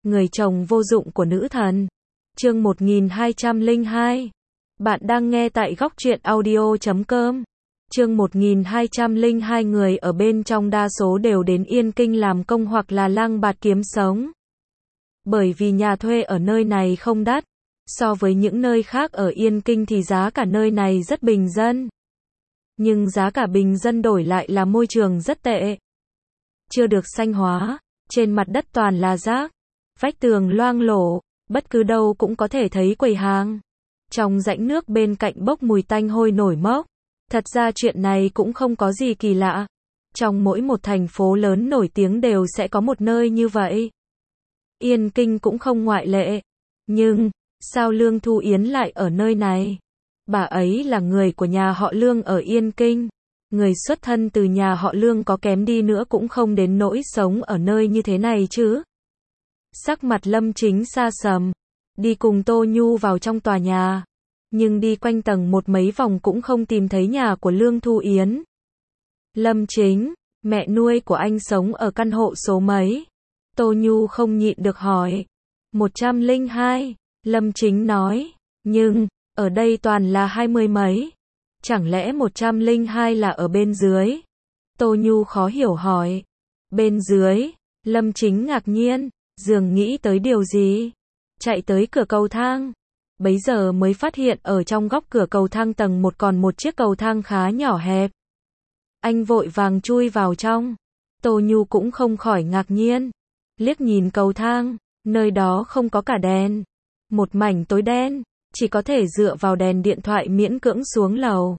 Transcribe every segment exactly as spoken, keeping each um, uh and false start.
Người chồng vô dụng của nữ thần. Chương một nghìn hai trăm lẻ hai. Bạn đang nghe tại góc truyện audio chấm com. Chương một nghìn hai trăm lẻ hai. Người ở bên trong đa số đều đến Yên Kinh làm công hoặc là lang bạt kiếm sống. Bởi vì nhà thuê ở nơi này không đắt. So với những nơi khác ở Yên Kinh thì giá cả nơi này rất bình dân. Nhưng giá cả bình dân đổi lại là môi trường rất tệ. Chưa được xanh hóa, trên mặt đất toàn là rác, vách tường loang lổ, bất cứ đâu cũng có thể thấy quầy hàng. Trong rãnh nước bên cạnh bốc mùi tanh hôi nổi mốc. Thật ra chuyện này cũng không có gì kỳ lạ. Trong mỗi một thành phố lớn nổi tiếng đều sẽ có một nơi như vậy. Yên Kinh cũng không ngoại lệ. Nhưng, sao Lương Thu Yến lại ở nơi này? Bà ấy là người của nhà họ Lương ở Yên Kinh. Người xuất thân từ nhà họ Lương có kém đi nữa cũng không đến nỗi sống ở nơi như thế này chứ. Sắc mặt Lâm Chính sa sầm. Đi cùng Tô Nhu vào trong tòa nhà. Nhưng đi quanh tầng một mấy vòng cũng không tìm thấy nhà của Lương Thu Yến. Lâm Chính, mẹ nuôi của anh sống ở căn hộ số mấy? Tô Nhu không nhịn được hỏi. một trăm lẻ hai, Lâm Chính nói. Nhưng, ở đây toàn là hai mươi mấy. Chẳng lẽ một trăm lẻ hai là ở bên dưới? Tô Nhu khó hiểu hỏi. Bên dưới? Lâm Chính ngạc nhiên, dường nghĩ tới điều gì. Chạy tới cửa cầu thang. Bấy giờ mới phát hiện ở trong góc cửa cầu thang tầng một còn một chiếc cầu thang khá nhỏ hẹp. Anh vội vàng chui vào trong. Tô Nhu cũng không khỏi ngạc nhiên. Liếc nhìn cầu thang, nơi đó không có cả đèn. Một mảnh tối đen, chỉ có thể dựa vào đèn điện thoại miễn cưỡng xuống lầu.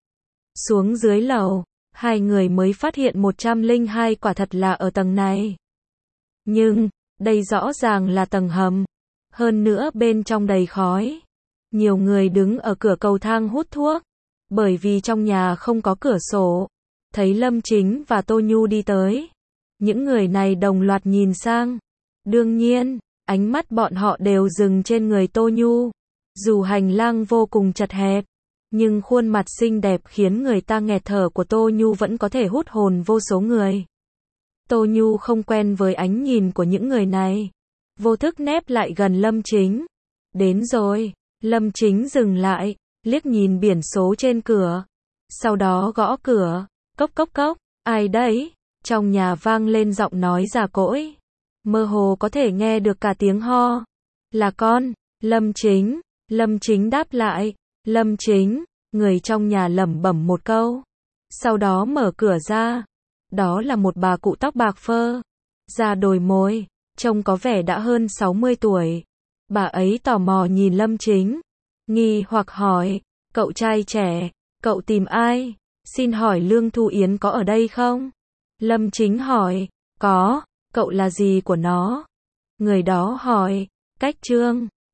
Xuống dưới lầu, hai người mới phát hiện một trăm lẻ hai quả thật là ở tầng này. Nhưng, đây rõ ràng là tầng hầm. Hơn nữa bên trong đầy khói. Nhiều người đứng ở cửa cầu thang hút thuốc. Bởi vì trong nhà không có cửa sổ. Thấy Lâm Chính và Tô Nhu đi tới. Những người này đồng loạt nhìn sang. Đương nhiên, ánh mắt bọn họ đều dừng trên người Tô Nhu. Dù hành lang vô cùng chật hẹp, nhưng khuôn mặt xinh đẹp khiến người ta nghẹt thở của Tô Nhu vẫn có thể hút hồn vô số người. Tô Nhu không quen với ánh nhìn của những người này. Vô thức nép lại gần Lâm Chính. Đến rồi. Lâm Chính dừng lại, liếc nhìn biển số trên cửa. Sau đó gõ cửa. Cốc cốc cốc. Ai đấy? Trong nhà vang lên giọng nói già cỗi. Mơ hồ có thể nghe được cả tiếng ho. Là con. Lâm Chính. Lâm Chính đáp lại. Lâm Chính. Người trong nhà lẩm bẩm một câu. Sau đó mở cửa ra. Đó là một bà cụ tóc bạc phơ. Da đồi mồi. Trông có vẻ đã hơn sáu mươi tuổi. Bà ấy tò mò nhìn Lâm Chính. Nghi hoặc hỏi. Cậu trai trẻ. Cậu tìm ai? Xin hỏi Lương Thu Yến có ở đây không? Lâm Chính hỏi. Có. Cậu là gì của nó? Người đó hỏi. Cách Trương.